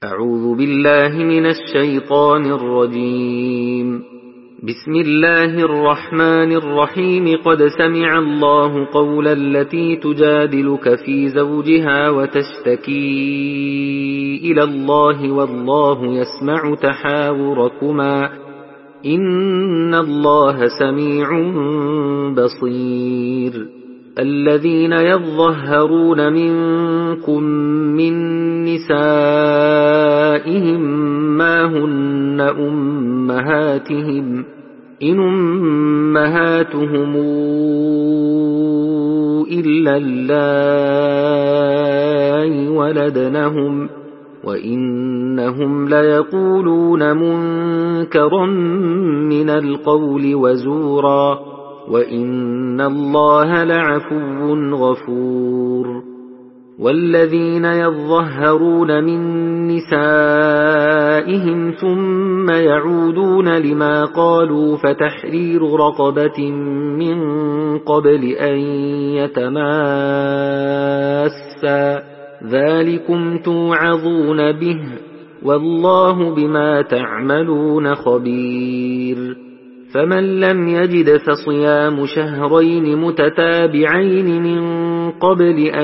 أعوذ بالله من الشيطان الرجيم. بسم الله الرحمن الرحيم. قد سمع الله قول التي تجادلك في زوجها وتشتكي إلى الله والله يسمع تحاوركما إن الله سميع بصير. الذين يظهرون منكم من نسائهم ما هن أمهاتهم إن أمهاتهم إلا اللائي ولدنهم وإنهم ليقولون منكرا من القول وزورا وإن الله لعفو غفور. والذين يظهرون من نسائهم ثم يعودون لما قالوا فتحرير رقبة من قبل أن يتماسا ذلكم توعظون به والله بما تعملون خبير. فمن لم يجد فصيام شهرين متتابعين من قبل أن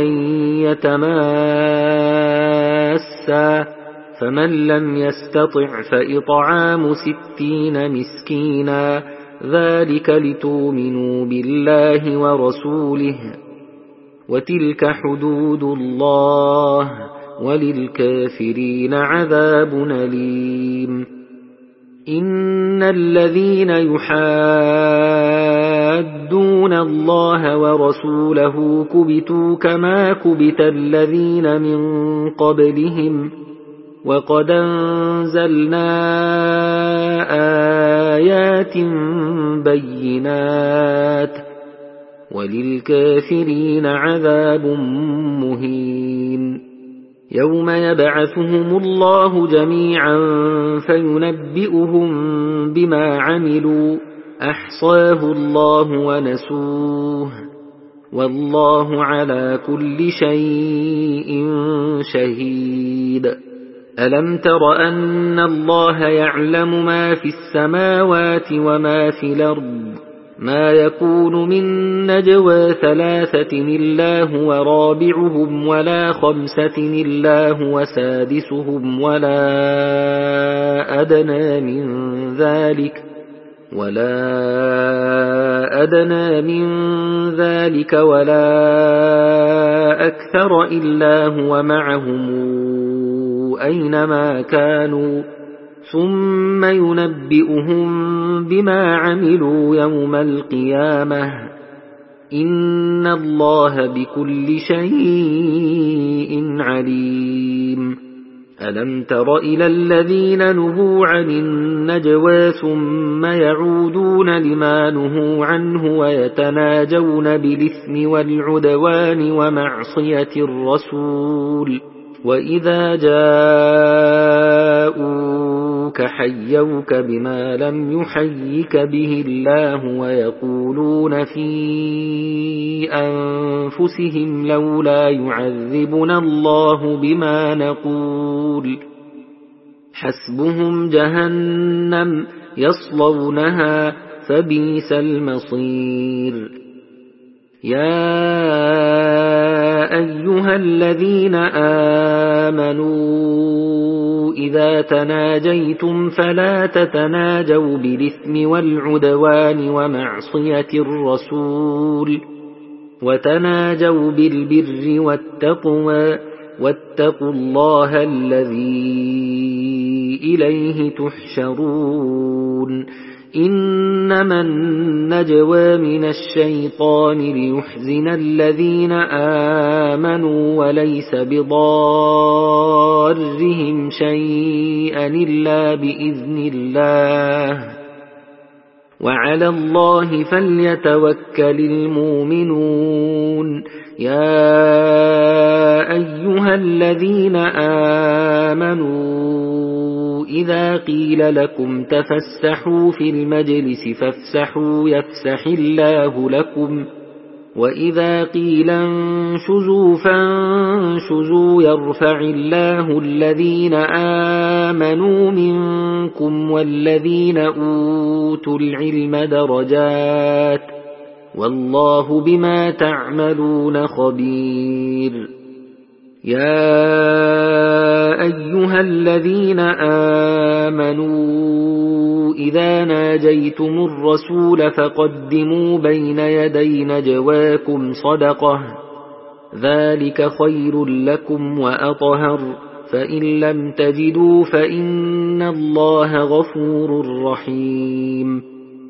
يتماسا فمن لم يستطع فإطعام 60 مسكينا ذلك لتؤمنوا بالله ورسوله وتلك حدود الله وللكافرين عذاب أليم. إن الذين يحادون الله ورسوله كبتوا كما كبت الذين من قبلهم وقد أنزلنا آيات بينات وللكافرين عذاب مهين. يوم يبعثهم الله جميعا فينبئهم بما عملوا أحصاه الله ونسوه والله على كل شيء شهيد. ألم تر أن الله يعلم ما في السماوات وما في الأرض ما يكون من نجوى 3 إلا هو رابعهم ولا 5 إلا هو سادسهم ولا أدنى من ذلك ولا أكثر إلا هو معهم أينما كانوا ثم ينبئهم بما عملوا يوم القيامة إن الله بكل شيء عليم. ألم تر إلى الذين نهوا عن النجوى ثم يعودون لما نهوا عنه ويتناجون بالإثم والعدوان ومعصية الرسول وإذا جاءوك حيوك بما لم يحيك به الله ويقولون في أنفسهم لولا يعذبنا الله بما نقول حسبهم جهنم يصلونها فبئس المصير. يا أيها الذين آمنوا إذا تناجيتم فلا تتناجوا بالإثم والعدوان ومعصية الرسول وتناجوا بالبر والتقوى واتقوا الله الذي إليه تحشرون. إنما النجوى من الشيطان ليحزن الذين آمنوا وليس بضارهم شيئا إلا بإذن الله وعلى الله فليتوكل المؤمنون. يا أيها الذين آمنوا إذا قيل لكم تفسحوا في المجلس فافسحوا يفسح الله لكم وإذا قيل انشزوا فانشزوا يرفع الله الذين آمنوا منكم والذين أوتوا العلم درجات والله بما تعملون خبير يا أيها الذين آمنوا إذا ناجيتم الرسول فقدموا بين يدي نجواكم صدقة ذلك خير لكم وأطهر فإن لم تجدوا فإن الله غفور رحيم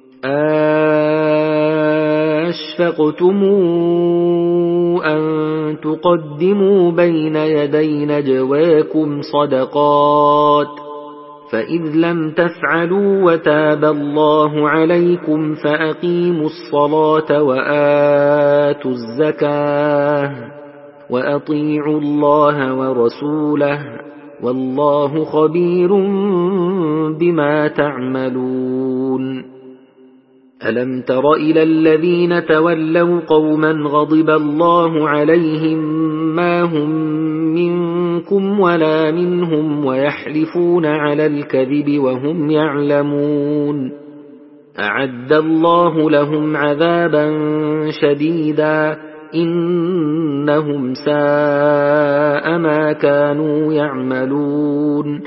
أشفقتم أن تقدموا بين يدي نجواكم صدقات فإذ لم تفعلوا وتاب الله عليكم فأقيموا الصلاة وآتوا الزكاة وأطيعوا الله ورسوله والله خبير بما تعملون ألم تر إلى الذين تولوا قوما غضب الله عليهم ما هم منكم ولا منهم ويحلفون على الكذب وهم يعلمون أعد الله لهم عذابا شديدا إنهم ساء ما كانوا يعملون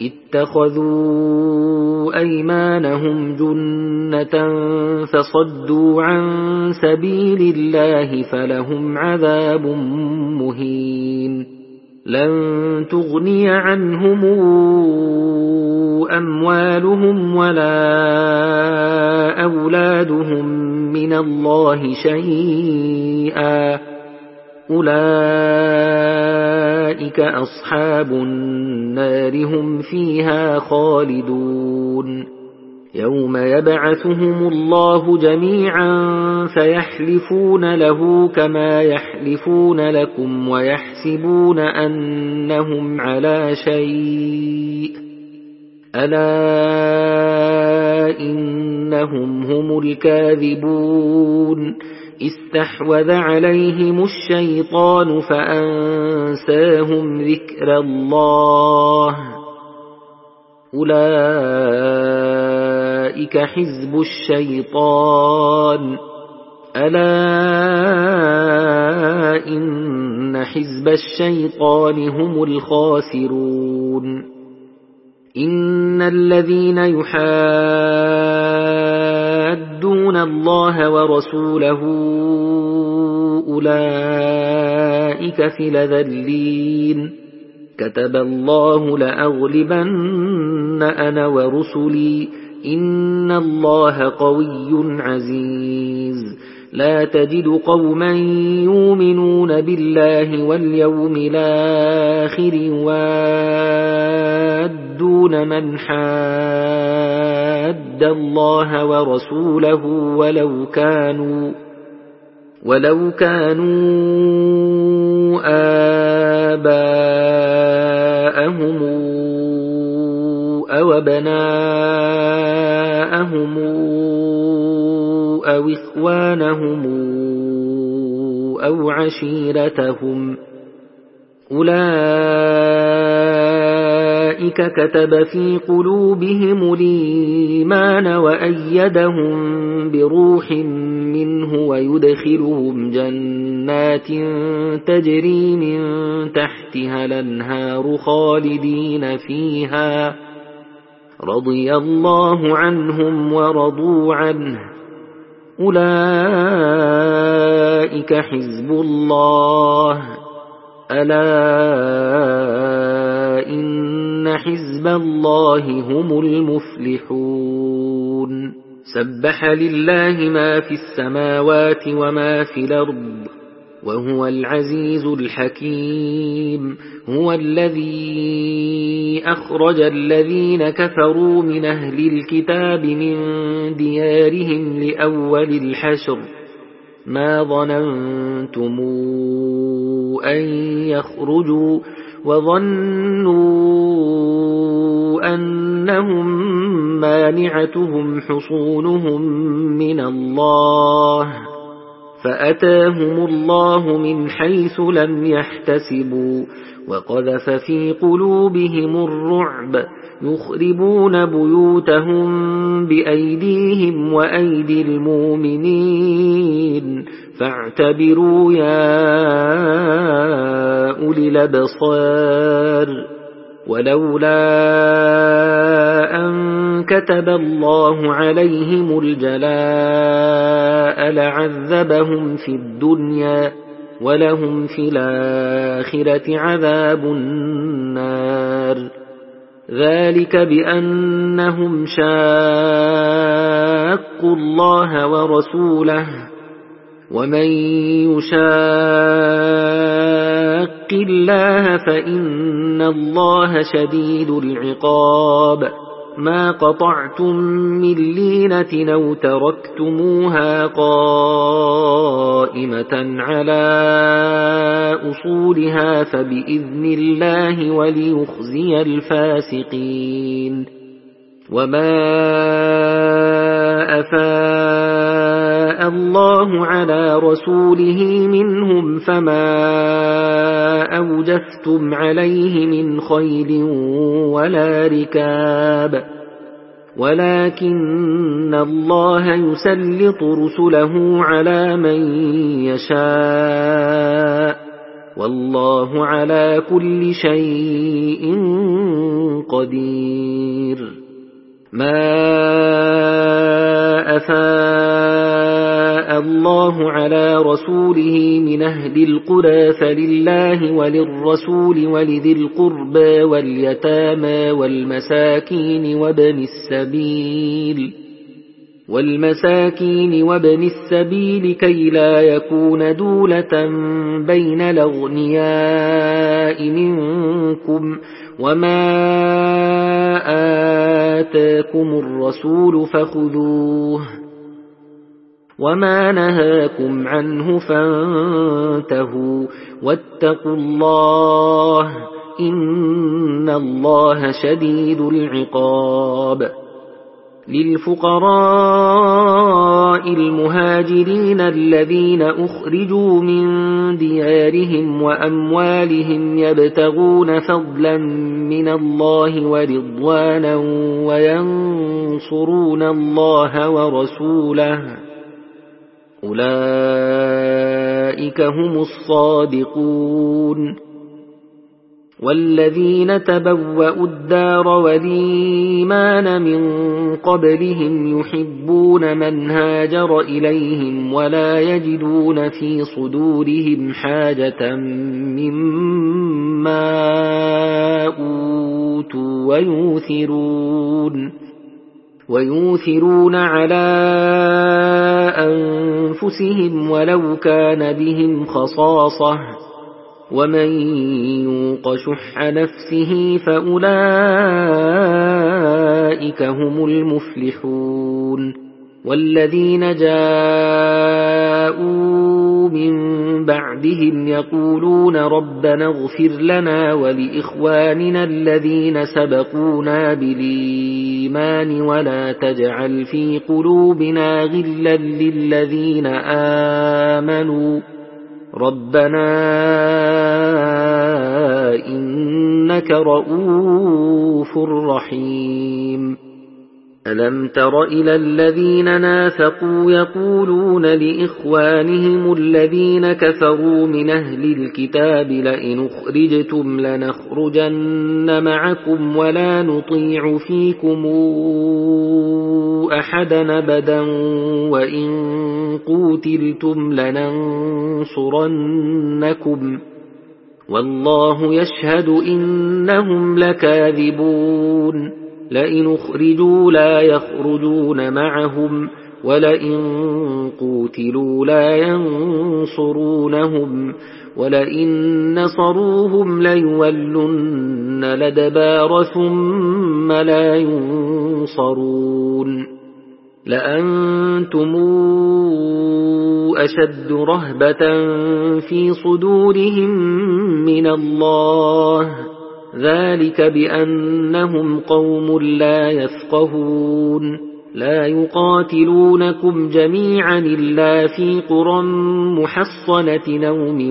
اتخذوا أيمانهم جنة فصدوا عن سبيل الله فلهم عذاب مهين لن تغني عنهم أموالهم ولا أولادهم من الله شيئا أولئك أصحاب النار هم فيها خالدون يوم يبعثهم الله جميعا فيحلفون له كما يحلفون لكم ويحسبون أنهم على شيء ألا إنهم هم الكاذبون استحوذ عليهم الشيطان فأنساهم ذكر الله أولئك حزب الشيطان ألا إن حزب الشيطان هم الخاسرون إن الذين يحادون الله ورسوله أولئك في الأذلين كتب الله لأغلبن أنا ورسلي إن الله قوي عزيز لا تجد قوما يؤمنون بالله واليوم الآخر يوادون من حاد الله ورسوله ولو كانوا آباءهم أو أبناءهم أو إخوانهم أو عشيرتهم أولئك كتب في قلوبهم الإيمان وأيدهم بروح منه ويدخلهم جنات تجري من تحتها الأنهار خالدين فيها رضي الله عنهم ورضوا عنه أولئك حزب الله ألا إن حزب الله هم المفلحون سبح لله ما في السماوات وما في الأرض وهو العزيز الحكيم هو الذي أخرج الذين كفروا من أهل الكتاب من ديارهم لأول الحشر ما ظننتم أن يخرجوا وظنوا أنهم مانعتهم حصونهم من الله فأتاهم الله من حيث لم يحتسبوا وقذف في قلوبهم الرعب يخربون بيوتهم بأيديهم وأيدي المؤمنين فاعتبروا يا أولي الأبصار ولولا أن كتب الله عليهم الجلاء لعذبهم في الدنيا ولهم في الآخرة عذاب النار ذلك بأنهم شاقوا الله ورسوله ومن يشاق الله فإن الله شديد العقاب ما قطعتم من لينة أو تركتموها قائمة على أصولها فبإذن الله وليخزي الفاسقين وما أفاء الله على رسوله منهم فما أوجفتم عليه من خيل ولا ركاب ولكن الله يسلط رسله على من يشاء والله على كل شيء قدير ما أفاء الله على رسوله من أهل القرى فلله وللرسول ولذي القربى واليتامى والمساكين وابن السبيل كي لا يكون دولة بين الأغنياء منكم وما آتاكم الرسول فخذوه وما نهاكم عنه فانتهوا واتقوا الله إن الله شديد العقاب للفقراء المهاجرين الذين أخرجوا من ديارهم وأموالهم يبتغون فضلا من الله ورضوانا وينصرون الله ورسوله أولئك هم الصادقون والذين تبوأوا الدار والإيمان من قبلهم يحبون من هاجر إليهم ولا يجدون في صدورهم حاجة مما أوتوا ويؤثرون على أنفسهم ولو كان بهم خصاصة ومن يوق شح نفسه فأولئك هم المفلحون والذين جاءوا من بعدهم يقولون ربنا اغفر لنا ولإخواننا الذين سبقونا بالإيمان ولا تجعل في قلوبنا غلا للذين آمنوا ربنا إنك رؤوف رحيم ألم تر إلى الذين نافقوا يقولون لإخوانهم الذين كفروا من أهل الكتاب لئن أخرجتم لنخرجن معكم ولا نطيع فيكم أحدا أبدا وإن قوتلتم لننصرنكم والله يشهد إنهم لكاذبون لئن أخرجوا لا يخرجون معهم ولئن قوتلوا لا ينصرونهم ولئن نصروهم ليولن الأدبار ثم لا ينصرون لأنتم أشد رهبة في صدورهم من الله ذلك بأنهم قوم لا يفقهون لا يقاتلونكم جميعا إلا في قرى محصنة أو من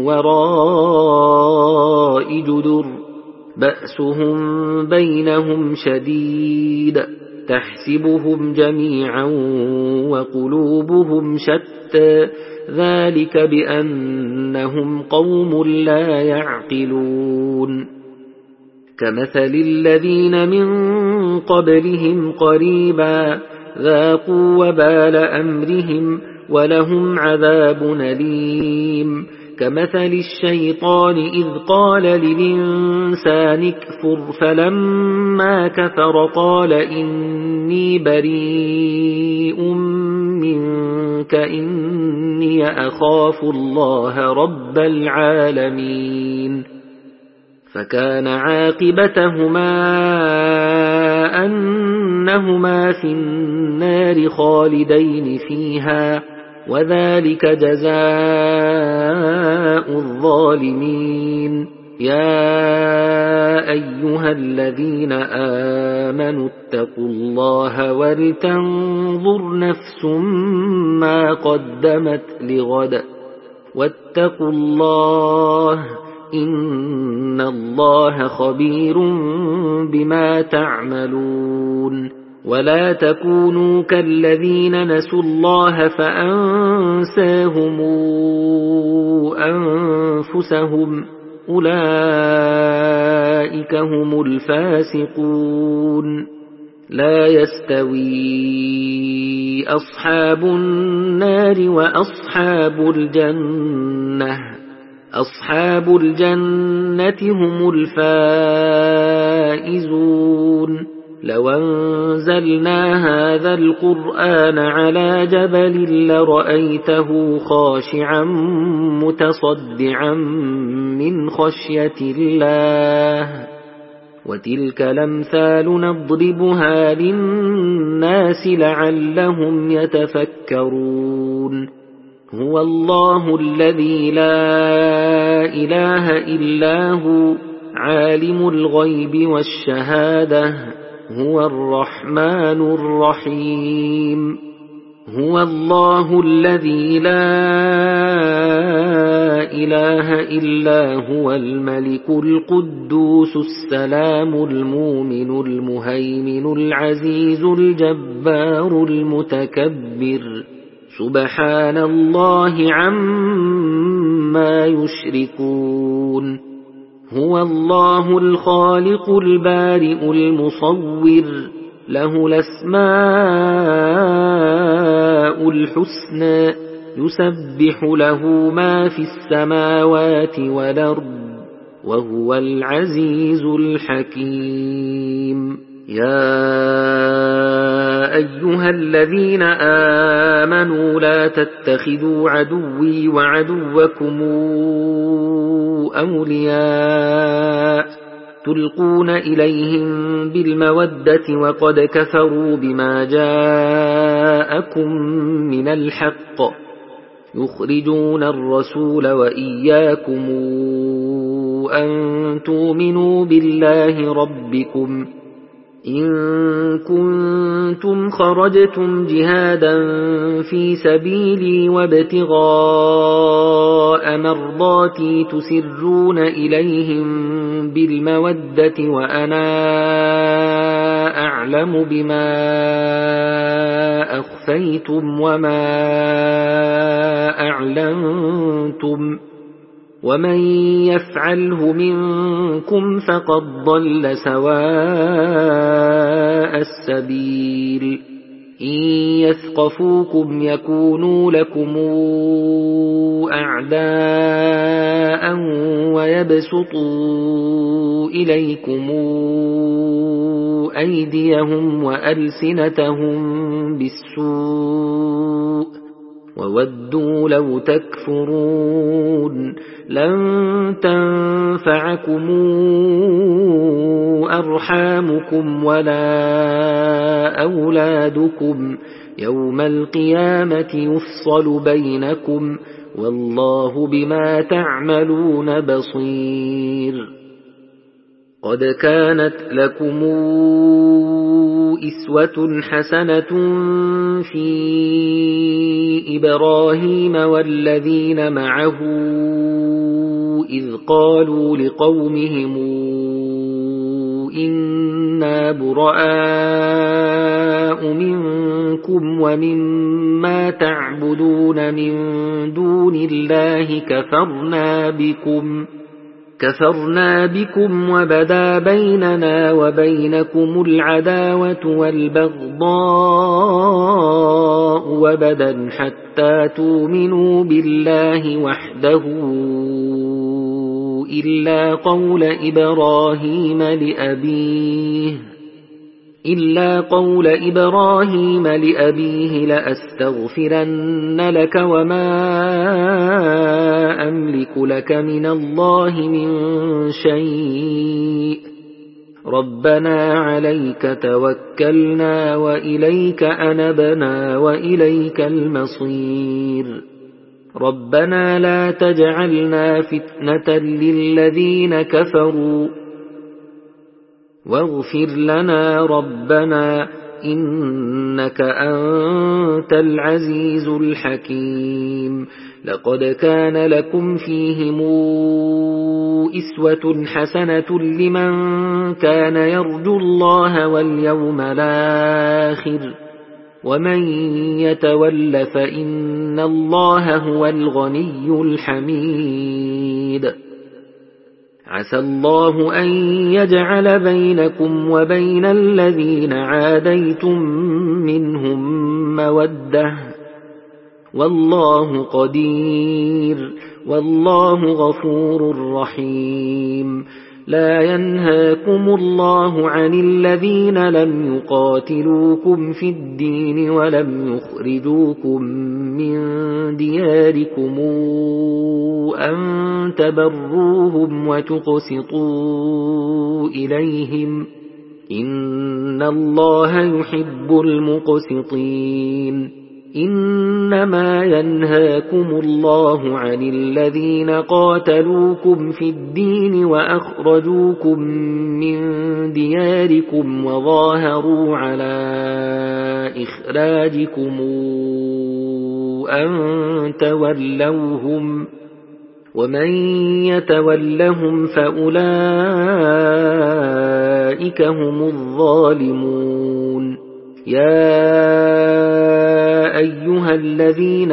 وراء جدر بأسهم بينهم شديد تحسبهم جميعا وقلوبهم شتى ذلك بأنهم قوم لا يعقلون كمثل الذين من قبلهم قريبا ذاقوا وبال أمرهم ولهم عذاب أليم كمثل الشيطان إذ قال للإنسان اكفر فلما كفر قال إني بريء منك إني أخاف الله رب العالمين فكان عاقبتهما أنهما في النار خالدين فيها وذلك جزاء الظالمين يا أيها الذين آمنوا اتقوا الله ولتنظر نفس ما قدمت لغد واتقوا الله إن الله خبير بما تعملون ولا تكونوا كالذين نسوا الله فأنساهم أنفسهم أولئك هم الفاسقون لا يستوي أصحاب النار وأصحاب الجنة أصحاب الجنة هم الفائزون لو أنزلنا هذا القرآن على جبل لرأيته خاشعا متصدعا من خشية الله وتلك الأمثال نضربها للناس لعلهم يتفكرون هو الله الذي لا إله إلا هو عالم الغيب والشهادة هو الرحمن الرحيم هو الله الذي لا إله إلا هو الملك القدوس السلام المؤمن المهيمن العزيز الجبار المتكبر سبحان الله عما يشركون هو الله الخالق البارئ المصور له الأسماء الحسنى يسبح له ما في السماوات والأرض وهو العزيز الحكيم يا أيها الذين آمنوا لا تتخذوا عدوي وعدوكم أولياء تلقون إليهم بالمودة وقد كفروا بما جاءكم من الحق يخرجون الرسول وإياكم أن تؤمنوا بالله ربكم إن كنتم خرجتم جهادا في سبيلي وابتغاء مرضاتي تسرون إليهم بالمودة وأنا أعلم بما أخفيتم وما أعلنتم ومن يفعله منكم فقد ضل سواء السبيل إن يثقفوكم يكونوا لكم أعداء ويبسطوا إليكم أيديهم وألسنتهم بالسوء وودوا لو تكفرون لن تنفعكم أرحامكم ولا أولادكم يوم القيامة يفصل بينكم والله بما تعملون بصير قد كانت لكم أسوة حسنة في إبراهيم والذين معه إذ قالوا لقومهم إنا براء منكم ومما تعبدون من دون الله كفرنا بكم وبدا بيننا وبينكم العداوة والبغضاء وبدا حتى تؤمنوا بالله وحده إلا قول إبراهيم لأبيه لأستغفرن لك وما أملك لك من الله من شيء ربنا عليك توكلنا وإليك أنبنا وإليك المصير ربنا لا تجعلنا فتنة للذين كفروا واغفر لنا ربنا إنك أنت العزيز الحكيم لقد كان لكم فيهم أسوة حسنة لمن كان يرجو الله واليوم الآخر ومن يتول فإن الله هو الغني الحميد عسى الله أن يجعل بينكم وبين الذين عاديتم منهم مودة والله قدير والله غفور رحيم لا ينهاكم الله عن الذين لم يقاتلوكم في الدين ولم يخرجوكم من دياركم أن تبروهم وتقسطوا إليهم إن الله يحب المقسطين إنما ينهاكم الله عن الذين قاتلوكم في الدين وأخرجوكم من دياركم وظاهروا على إخراجكم أن تولوهم ومن يتولهم فأولئك هم الظالمون يا أيها الذين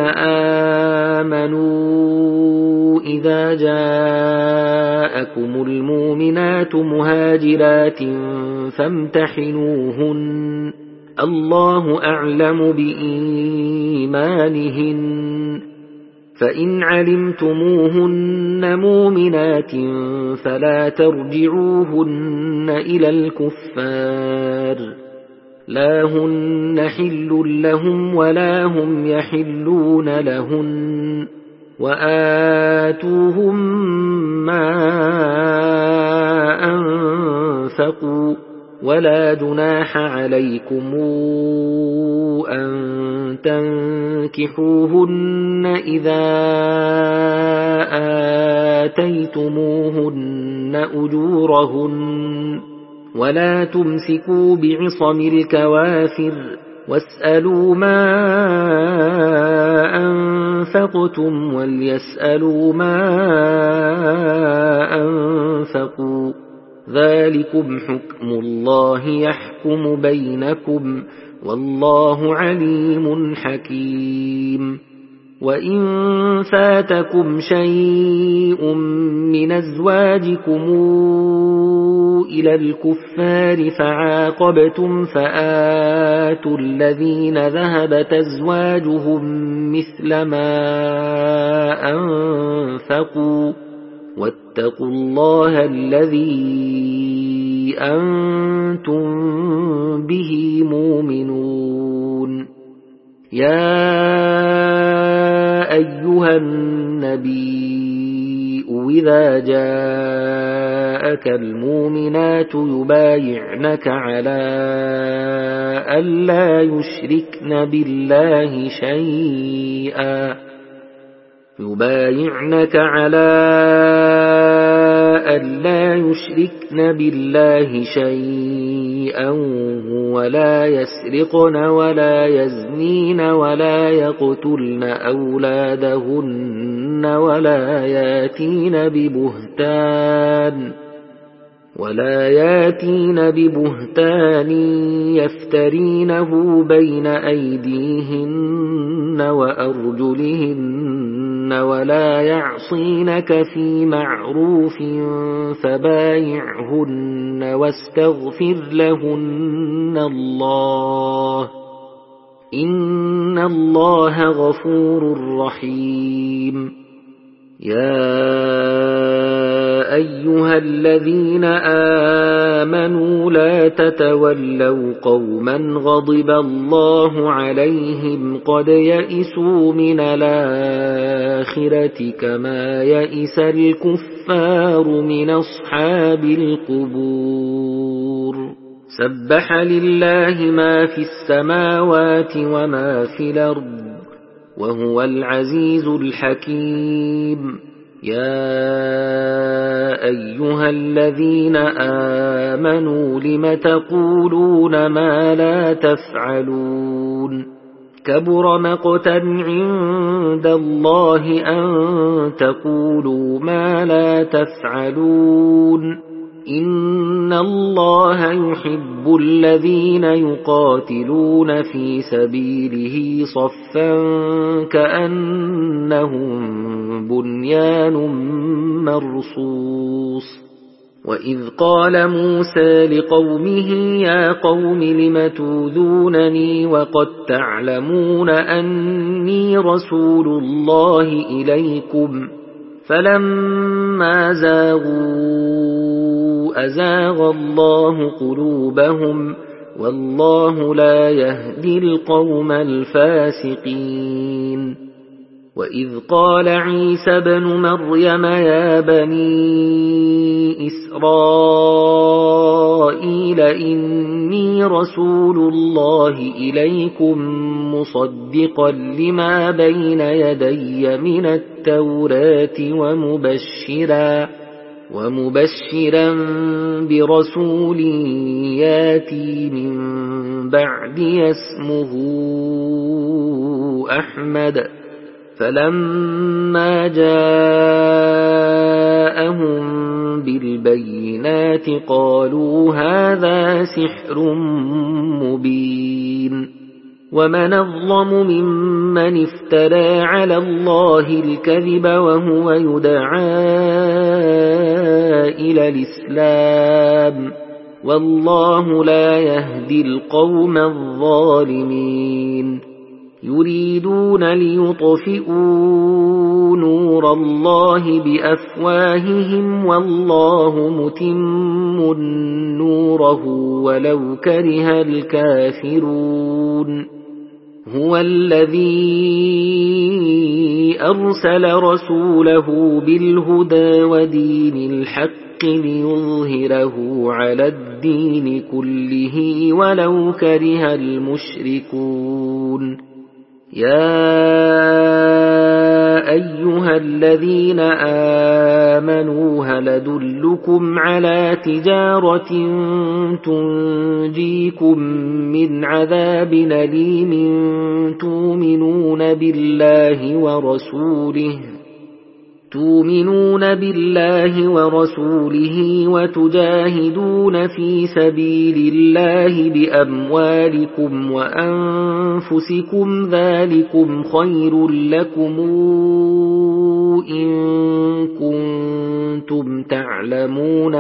آمنوا إذا جاءكم المؤمنات مهاجرات فامتحنوهن الله أعلم بإيمانهن فإن علمتموهن مؤمنات فلا ترجعوهن إلى الكفار لا هن حل لهم ولا هم يحلون لهن وآتوهم ما أنفقوا ولا جناح عليكم أن تنكحوهن إذا آتيتموهن أجورهن ولا تمسكوا بعصم الكوافر واسألوا ما أنفقتم وليسألوا ما أنفقوا ذلكم حكم الله يحكم بينكم والله عليم حكيم وإن فاتكم شيء من أزواجكم إلى الكفار فعاقبتم فآتوا الذين ذهبت أزواجهم مثل ما أنفقوا واتقوا الله الذي أنتم به مؤمنون يا أيها النبي إذا جاءك المؤمنات يبايعنك على ألا يشركن بالله شيئا ألا يشركن بالله شيئا ولا يسرقن ولا يزنين ولا يقتلن أولادهن ولا ياتين ببهتان يفترينه بين أيديهن وأرجلهن ولا يعصينك في معروف فبايعهن واستغفر لهن الله إن الله غفور رحيم. يا أيها الذين آمنوا لا تتولوا قوما غضب الله عليهم قد يئسوا من الآخرة كما يئس الكفار من أصحاب القبور. سبح لله ما في السماوات وما في الأرض وهو العزيز الحكيم. يا أيها الذين آمنوا لم تقولون ما لا تفعلون كبر مقتا عند الله أن تقولوا ما لا تفعلون إن الله يحب الذين يقاتلون في سبيله صفا كأنهم بنيان مرصوص. وإذ قال موسى لقومه يا قوم لم تؤذونني وقد تعلمون أني رسول الله إليكم فلما زاغوا أزاغ الله قلوبهم والله لا يهدي القوم الفاسقين. وإذ قال عيسى ابن مريم يا بني إسرائيل إني رسول الله إليكم مصدقا لما بين يدي من التوراة ومبشرا برسول ياتي من بعدي اسمه أحمد. فلما جاءهم بالبينات قالوا هذا سحر مبين. ومن أظلم ممن افترى على الله الكذب وهو يدعى إلى الإسلام والله لا يهدي القوم الظالمين. يريدون ليطفئوا نور الله بأفواههم والله متم نوره ولو كره الكافرون. هو الذي أرسل رسوله بالهدى ودين الحق ليظهره على الدين كله ولو كره المشركون. يا أيها الذين آمنوا هل أدلكم على تجارة تنجيكم من عذاب أليم تؤمنون بالله ورسوله وتجاهدون في سبيل الله بأموالكم وأنفسكم ذلكم خير لكم إن كنتم تعلمون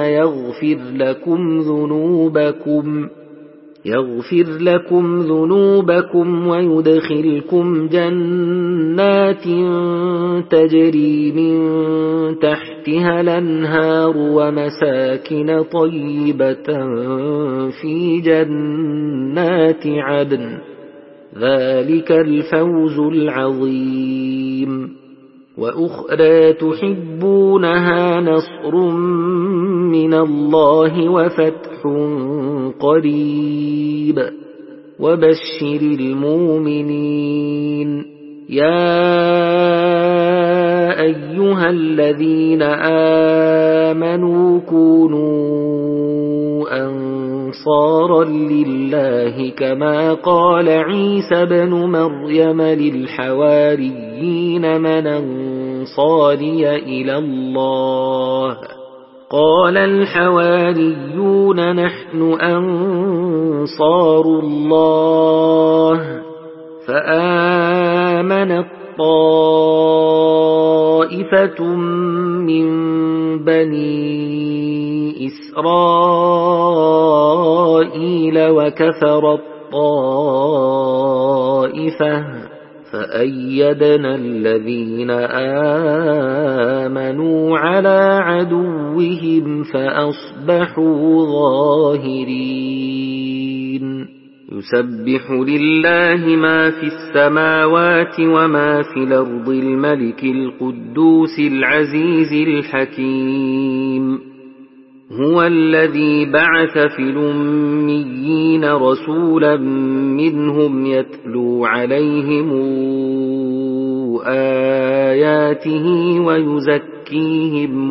يغفر لكم ذنوبكم ويدخلكم جنات تجري من تحتها الأنهار ومساكن طيبة في جنات عدن ذلك الفوز العظيم. وأخرى تحبونها نصر من الله وفتح قريب وبشر المؤمنين. يا أيها الذين آمنوا كونوا أنصارا لله كما قال عيسى بن مريم للحواريين من أنصاري إلى الله قال الحواريون نحن أنصار الله فآمنت طائفة من بني إسرائيل وكفرت طائفة فأيدنا الذين آمنوا على عدوهم فأصبحوا ظاهرين يسبح لله ما في السماوات وما في الأرض الملك القدوس العزيز الحكيم هو الذي بعث في الأميين رسولا منهم يتلو عليهم آياته ويزكيهم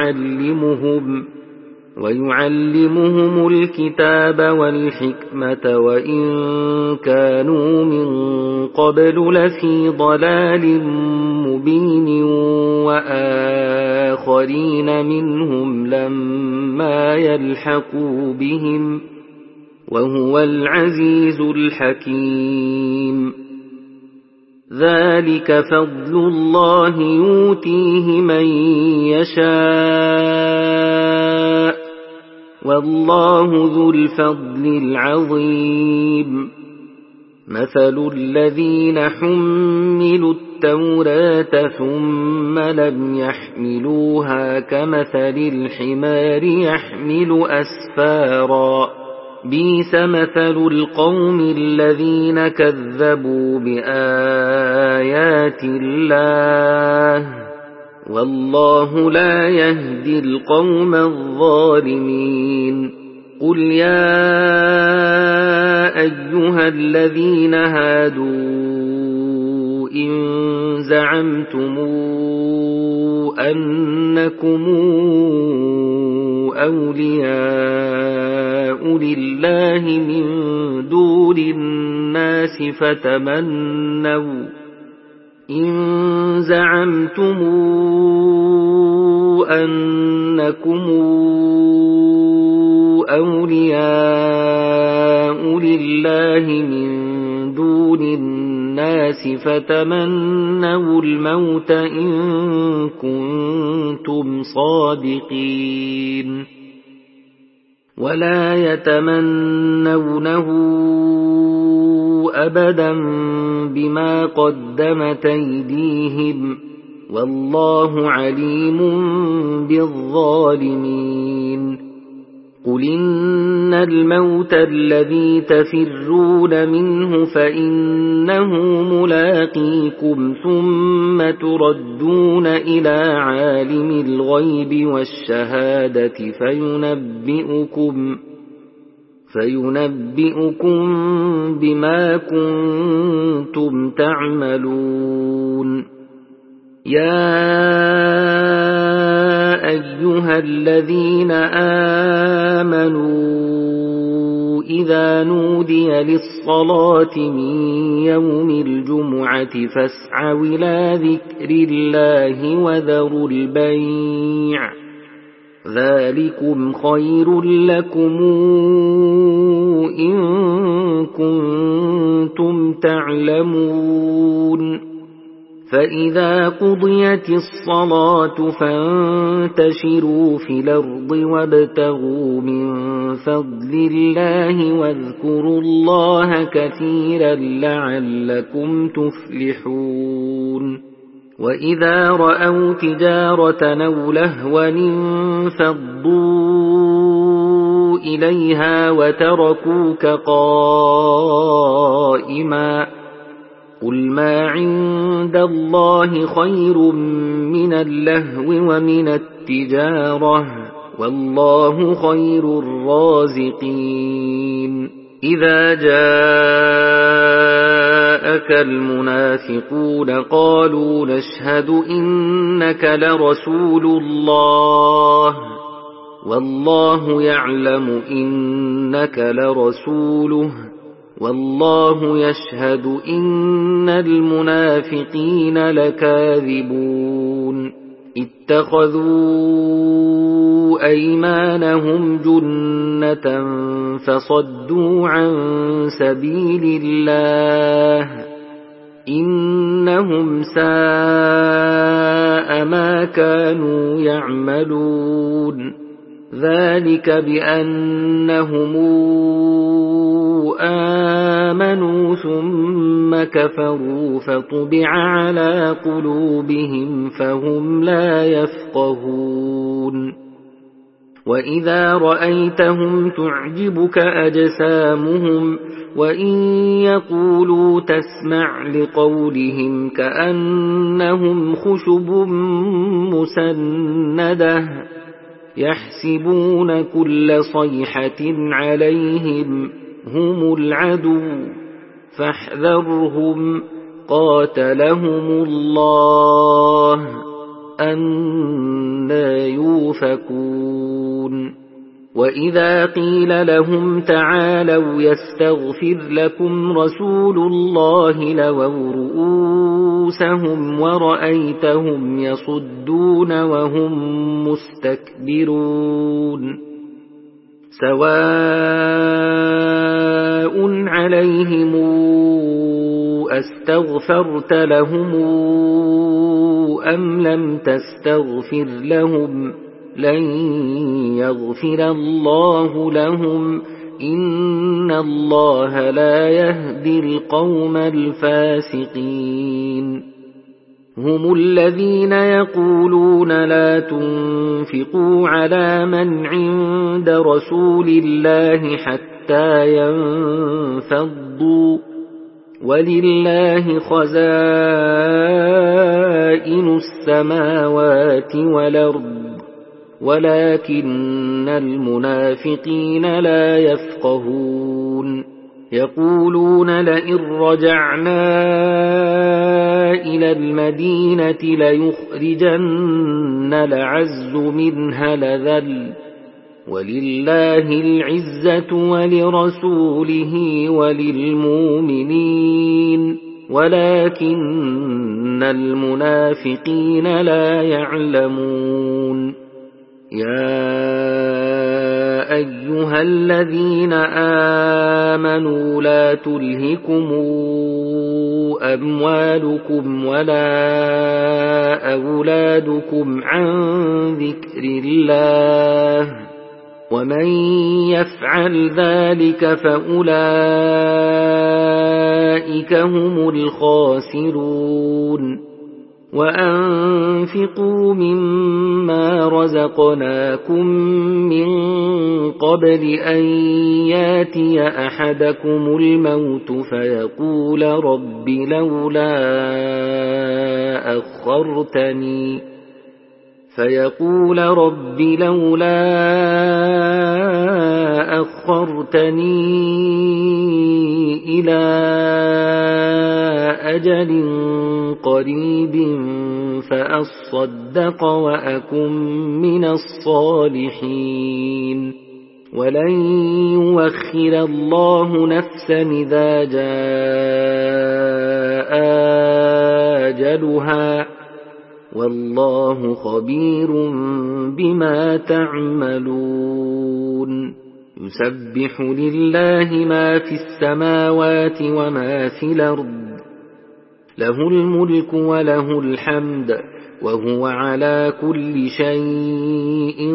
ويعلمهم الكتاب والحكمة وإن كانوا من قبل لفي ضلال مبين وآخرين منهم لما يلحقوا بهم وهو العزيز الحكيم ذلك فضل الله يؤتيه من يشاء والله ذو الفضل العظيم مثل الذين حملوا التوراة ثم لم يحملوها كمثل الحمار يحمل أسفارا بئس مثل القوم الذين كذبوا بآيات الله والله لا يهدي القوم الظالمين قل يا أيها الذين هادوا إن زعمتم أنكم أولياء لله من دون الناس فتمنوا الموت إن كنتم صادقين ولا يتمنونه أبدا بما قدمت أيديهم والله عليم بالظالمين قل إن الموت الذي تفرون منه فإنه ملاقيكم ثم تردون إلى عالم الغيب والشهادة فينبئكم بما كنتم تعملون يا أيها الذين آمنوا إذا نودي للصلاة من يوم الجمعة فاسعوا إلى ذكر الله وذروا البيع ذلكم خير لكم إن كنتم تعلمون فإذا قضيت الصلاة فانتشروا في الأرض وابتغوا من فضل الله واذكروا الله كثيرا لعلكم تفلحون وإذا رأوا تجارة أو لهوا انفضوا إليها وتركوك قائما قل ما عند الله خير من اللهو ومن التجارة والله خير الرازقين إذا جاء جاءك المنافقون قالوا نشهد إنك لرسول الله والله يعلم إنك لرسوله والله يشهد إن المنافقين لكاذبون اتخذوا أيمانهم جنة فصدوا عن سبيل الله إنهم ساء ما كانوا يعملون ذلك بأنهم آمنوا ثم كفروا فطبع على قلوبهم فهم لا يفقهون وإذا رأيتهم تعجبك أجسامهم وإن يقولوا تسمع لقولهم كأنهم خشب مسندة يحسبون كل صيحة عليهم هم العدو فاحذرهم قاتلهم الله أنى يؤفكون وإذا قيل لهم تعالوا يستغفر لكم رسول الله لووا رؤوسهم ورأيتهم يصدون وهم مستكبرون سواء عليهم أستغفرت لهم أم لم تستغفر لهم لن يغفر الله لهم إن الله لا يهدي القوم الفاسقين هم الذين يقولون لا تنفقوا على من عند رسول الله حتى ينفضوا ولله خزائن السماوات والأرض ولكن المنافقين لا يفقهون يقولون لئن رجعنا إلى المدينة ليخرجن الأعز منها الأذل ولله العزة ولرسوله وللمؤمنين ولكن المنافقين لا يعلمون يا أيها الذين آمنوا لا تلهكم أموالكم ولا أولادكم عن ذكر الله ومن يفعل ذلك فأولئك هم الخاسرون وأنفقوا مما رزقناكم من قبل أن ياتي أحدكم الموت فيقول رب لولا أخرتني إلى أجل قريب فأصدق وأكن من الصالحين ولن يؤخر الله نفسا إذا جاء أجلها والله خبير بما تعملون يسبح لله ما في السماوات وما في الأرض له الملك وله الحمد وهو على كل شيء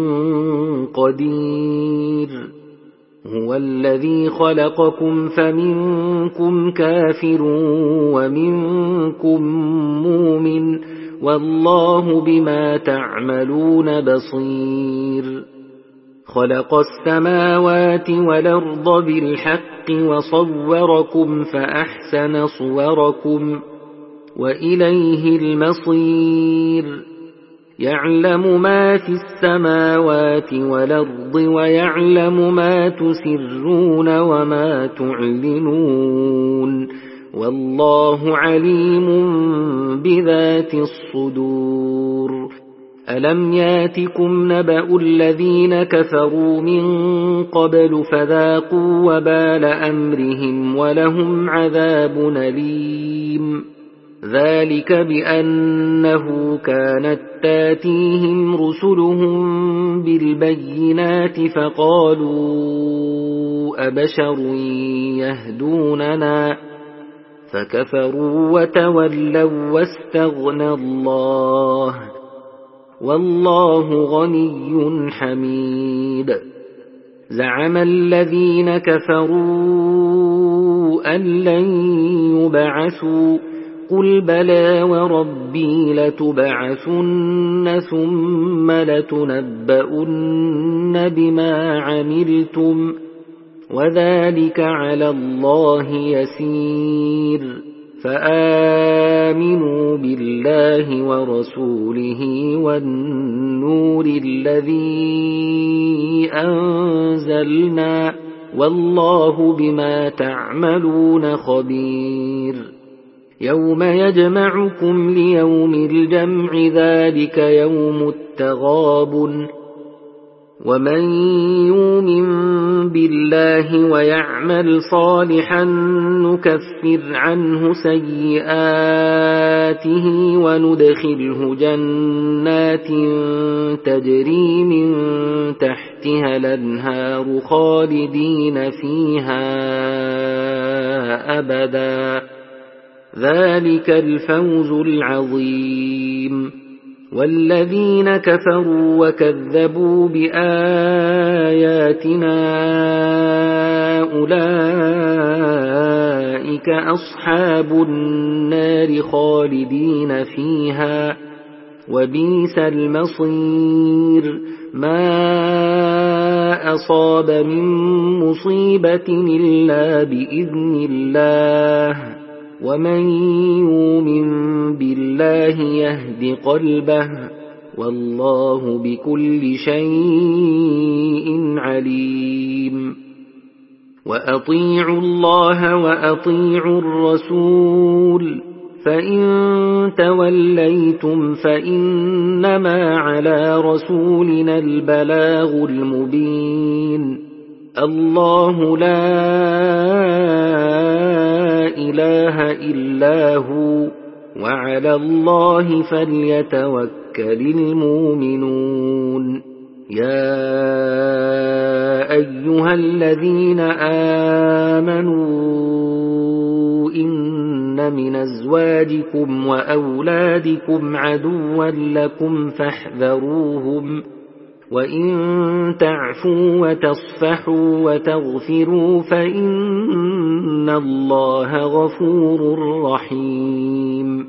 قدير هو الذي خلقكم فمنكم كافر ومنكم مؤمن والله بما تعملون بصير خلق السماوات والأرض بالحق وصوركم فأحسن صوركم وإليه المصير يعلم ما في السماوات والأرض ويعلم ما تسرون وما تعلنون والله عليم بذات الصدور. ألم ياتكم نبأ الذين كفروا من قبل فذاقوا وبال أمرهم ولهم عذاب أليم. ذلك بأنه كانت تاتيهم رسلهم بالبينات فقالوا أبشر يهدوننا فكفروا وتولوا واستغنى الله والله غني حميد. زعم الذين كفروا أن لن يبعثوا قل بلى وربي لتبعثن ثم لتنبؤن بما عملتم وذلك على الله يسير. فآمنوا بالله ورسوله والنور الذي أنزلنا والله بما تعملون خبير. يوم يجمعكم ليوم الجمع ذلك يوم التغابن. ومن يؤمن بالله ويعمل صالحا نكفر عنه سيئاته وندخله جنات تجري من تحتها الأنهار خالدين فيها أبدا. ذلك الفوز العظيم. والذين كفروا وكذبوا بآياتنا أولئك أصحاب النار خالدين فيها وبئس المصير. ما أصاب من مصيبة إلا بإذن الله ومن يؤمن بالله يهد قلبه والله بكل شيء عليم. وأطيعوا الله وأطيعوا الرسول فإن توليتم فإنما على رسولنا البلاغ المبين. الله لا إله إلا هو وعلى الله فليتوكل المؤمنون. يا أيها الذين آمنوا إن من أزواجكم وأولادكم عدوا لكم فاحذروهم وإن تعفوا وتصفحوا وتغفروا فإن الله غفور رحيم.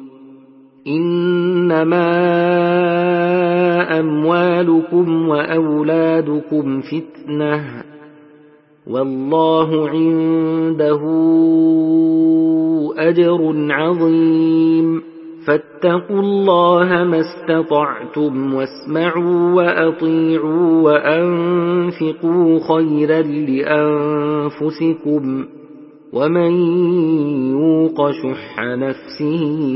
إنما أموالكم وأولادكم فتنة والله عنده أجر عظيم. فاتقوا الله ما استطعتم واسمعوا وأطيعوا وأنفقوا خيرا لأنفسكم ومن يوق شح نفسه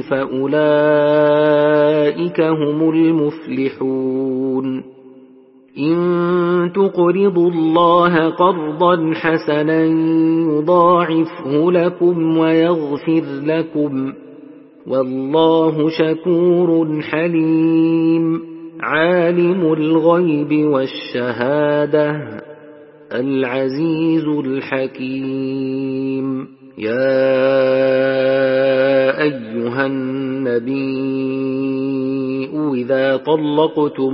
فأولئك هم المفلحون. إن تقرضوا الله قرضا حسنا يضاعفه لكم ويغفر لكم والله شكور حليم. عالم الغيب والشهادة العزيز الحكيم. يا أيها النبي إذا طلقتم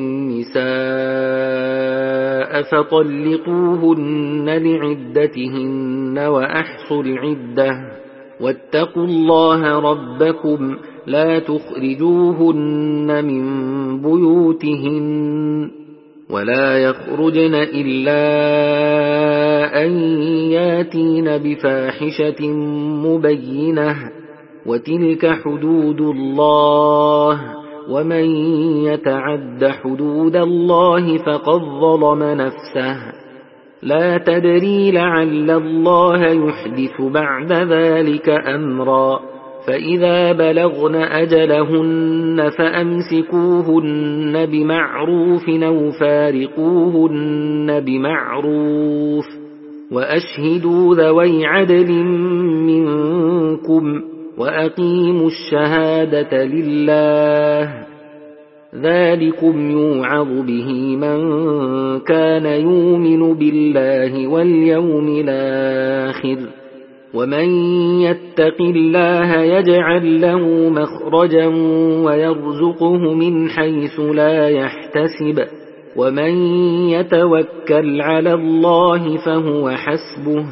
النساء فطلقوهن لعدتهن وأحصوا العدة واتقوا الله ربكم لا تخرجوهن من بيوتهن ولا يخرجن إلا أن ياتين بفاحشة مبينة وتلك حدود الله ومن يتعد حدود الله فقد ظلم نفسه لا تدري لعل الله يحدث بعد ذلك أمرا فإذا بلغن أجلهن فأمسكوهن بمعروف أو فارقوهن بمعروف وأشهدوا ذوي عدل منكم وأقيموا الشهادة لله ذلكم يوعظ به من كان يؤمن بالله واليوم الآخر ومن يتق الله يجعل له مخرجا ويرزقه من حيث لا يحتسب ومن يتوكل على الله فهو حسبه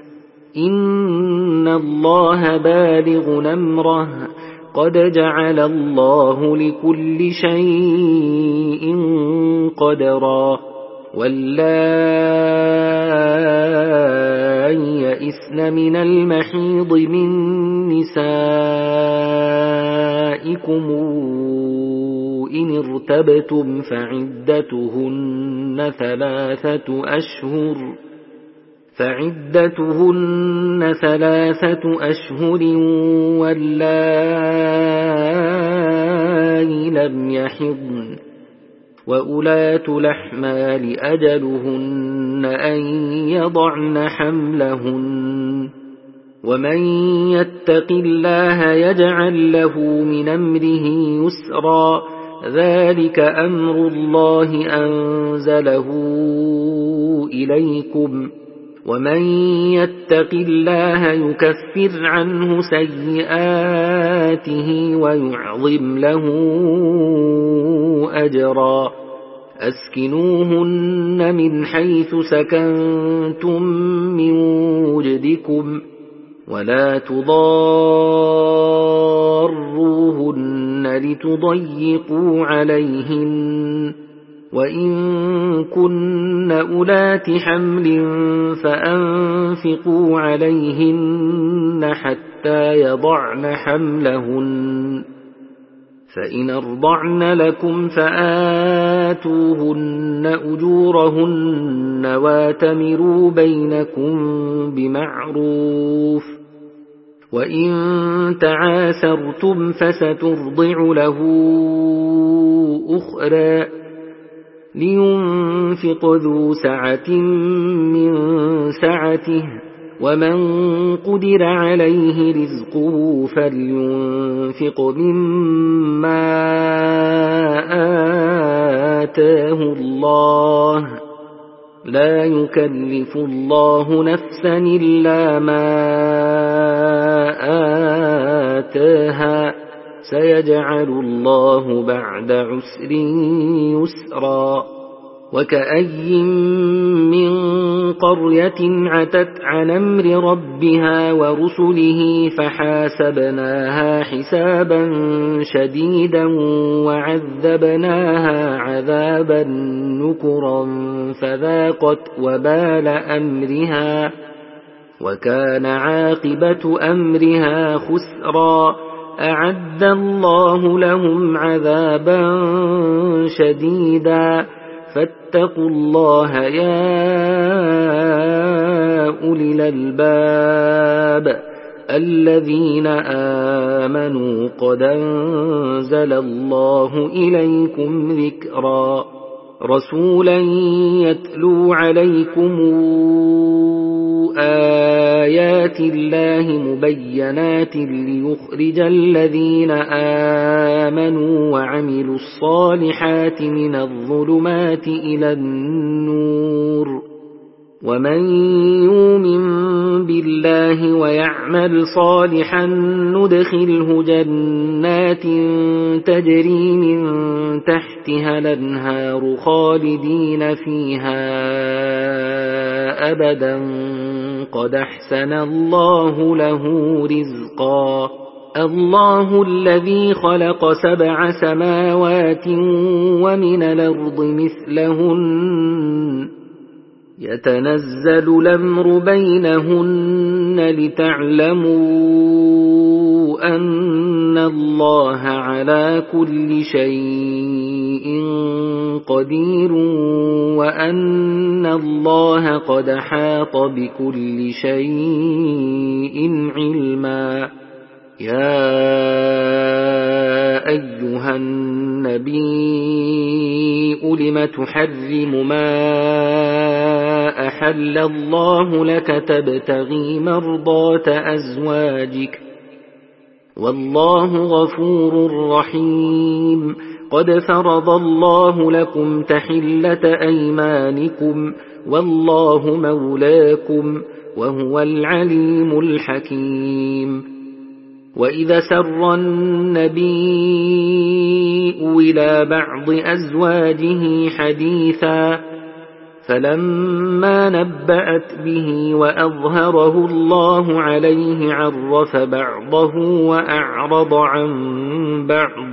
إن الله بالغ أمره قد جعل الله لكل شيء قدرا واللائي يئسن من المحيض من نسائكم إن ارتبتم فعدتهن ثلاثة أشهر واللائي لم يحضن وأولات الأحمال أجلهن أن يضعن حملهن ومن يتق الله يجعل له من أمره يسرا ذلك أمر الله أنزله إليكم ومن يتق الله يكفر عنه سيئاته ويعظم له أجرا أسكنوهن من حيث سكنتم من وجدكم ولا تضاروهن لتضيقوا عليهن وإن كن أولات حمل فأنفقوا عليهن حتى يضعن حملهن فإن أرضعن لكم فآتوهن أجورهن واتمروا بينكم بمعروف وإن تعاسرتم فسترضع له أخرى لينفق ذو سعة من سعته ومن قدر عليه رزقه فلينفق مما آتاه الله لا يكلف الله نفسا إلا ما آتاها سيجعل الله بعد عسر يسرا وكأي من قرية عتت عن أمر ربها ورسله فحاسبناها حسابا شديدا وعذبناها عذابا نكرا فذاقت وبال أمرها وكان عاقبة أمرها خسرا أعد الله لهم عذابا شديدا فاتقوا الله يا أولي الألباب الذين آمنوا قد أنزل الله إليكم ذكرا رسولا يتلو عليكم آيات الله مبينات ليخرج الذين آمنوا وعملوا الصالحات من الظلمات إلى النور ومن يؤمن بالله ويعمل صالحا ندخله جنات تجري من تحتها الأنهار خالدين فيها أبدا قد أحسن الله له رزقا الله الذي خلق 7 سماوات ومن الأرض مثلهن يتنزل الأمر بينهن لتعلموا أن الله على كل شيء قدير وأن الله قد حاط بكل شيء علما. يا أيها النبي لم تحرم ما أحل الله لك تبتغي مرضات أزواجك والله غفور رحيم. قد فرض الله لكم تحلة أيمانكم والله مولاكم وهو العليم الحكيم. وإذا سر النبي إلى بعض أزواجه حديثا فلما نبأت به وأظهره الله عليه عرف بعضه وأعرض عن بعض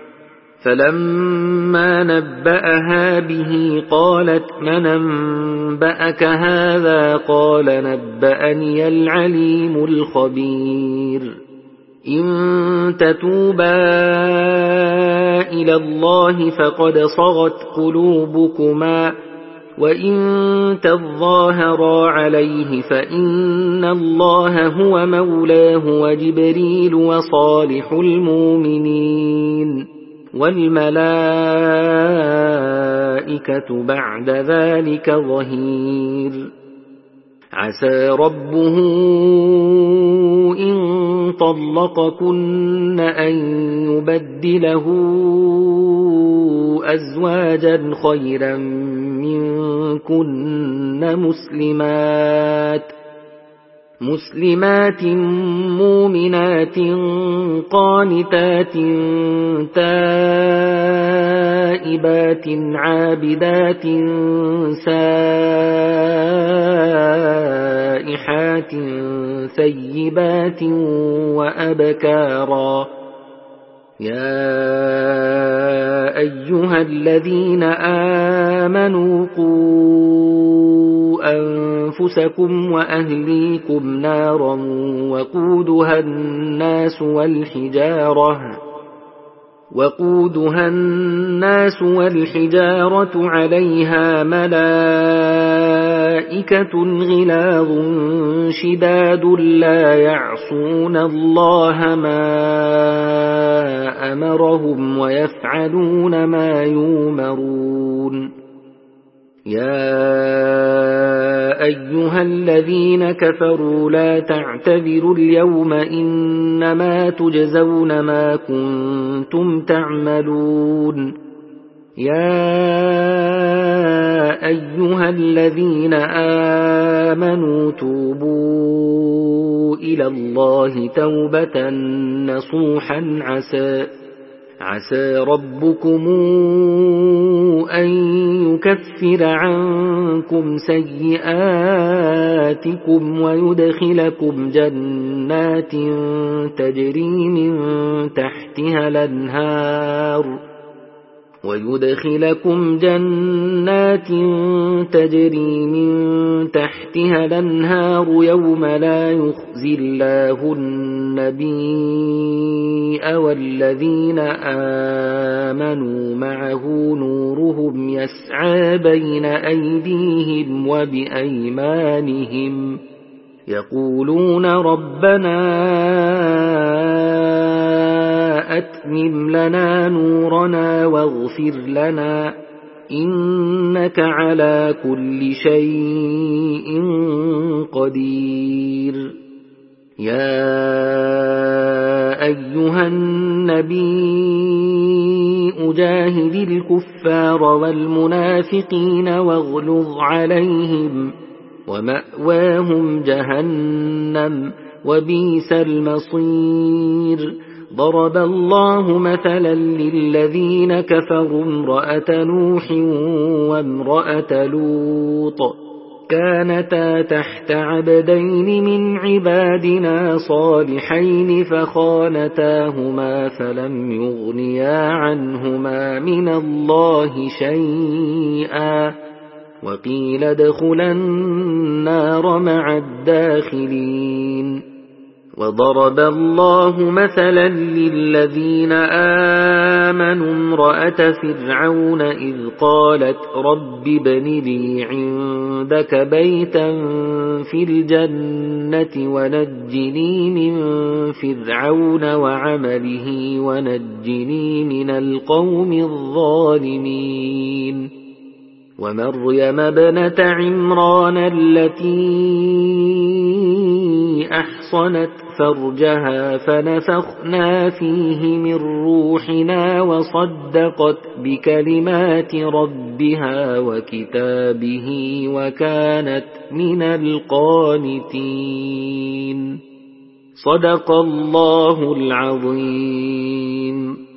فلما نبأها به قالت من أنبأك هذا قال نبأني العليم الخبير. إن تتوبا إلى الله فقد صغت قلوبكما وإن تظاهرا عليه فإن الله هو مولاه وجبريل وصالح المؤمنين والملائكة بعد ذلك ظهير. عسى ربه إن طلقكن أن يبدله أزواجا خيرا منكن مسلمات مؤمنات قانتات تائبات عابدات سائحات ثيبات وأبكارا. يا أيها الذين آمنوا قوا أنفسكم وأهليكم نارا وقودها الناس والحجارة عليها ملائكة غلاظ شداد لا يعصون الله ما أمرهم ويفعلون ما يؤمرون. يا أيها الذين كفروا لا تعتذروا اليوم إنما تجزون ما كنتم تعملون. يا أيها الذين آمنوا توبوا إلى الله توبة نصوحا عسى ربكم أن يكفر عنكم سيئاتكم ويدخلكم جنات تجري من تحتها الأنهار يوم لا يخزي الله النبي والذين آمنوا معه نورهم يسعى بين أيديهم وبأيمانهم يقولون ربنا أتمم لنا نورنا واغفر لنا إنك على كل شيء قدير. يا أيها النبي جاهد الكفار والمنافقين واغلظ عليهم ومأواهم جهنم وبئس المصير. ضرب الله مثلا للذين كفروا امرأة نوح وامرأة لوط كانتا تحت عبدين من عبادنا صالحين فخانتاهما فلم يغنيا عنهما من الله شيئا وقيل ادخلا النار مع الداخلين. وضرب الله مثلا للذين آمنوا امرأة فرعون إذ قالت رب ابن لي عندك بيتا في الجنة ونجني من فرعون وعمله ونجني من القوم الظالمين ومريم ابنة عمران التي أحصنت فرجها فنفخنا فيه من روحنا وصدقت بكلمات ربها وكتابه وكانت من القانتين. صدق الله العظيم.